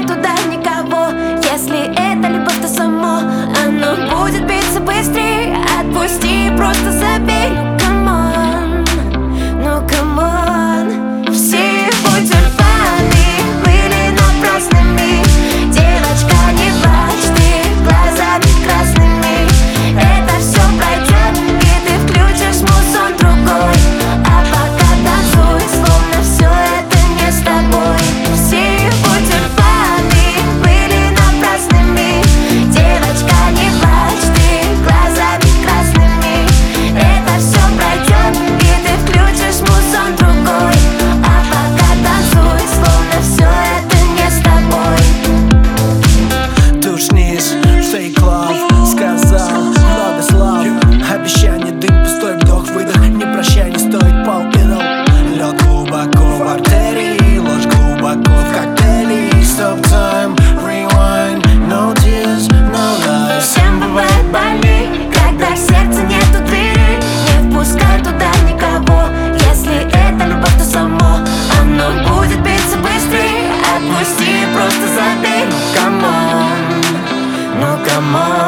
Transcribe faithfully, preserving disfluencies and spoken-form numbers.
туда никого. Если это любовь, то само оно будет биться быстрее. Отпусти, просто забей. Ну камон, ну камон. Все его тюльпаны были напрасными. Девочка, не плачь, ты глазами красными. Это все пройдет, и ты включишь музон другой. А пока танцуй, словно все это не с тобой. Все его тюльпаны были напрасными. Девочка, не плачь, ты глазами красными. Это все пройдет, и ты включишь музон другой. А пока танцуй, словно все это не с тобой. Тушнись, fake love, сказал много слов. Обещание, дым, пустой вдох, выдох. Не прощай, не стоит пал идол. Лед глубоко в артерии, ложь глубоко в коктейле. Stop time, rewind, no tears, no lies. Всем бывает больней, когда в сердце нету двери. Не впускай туда никого. Если это любовь, то само оно будет биться быстрее. Отпусти, просто забей. Ну камон, ну камон.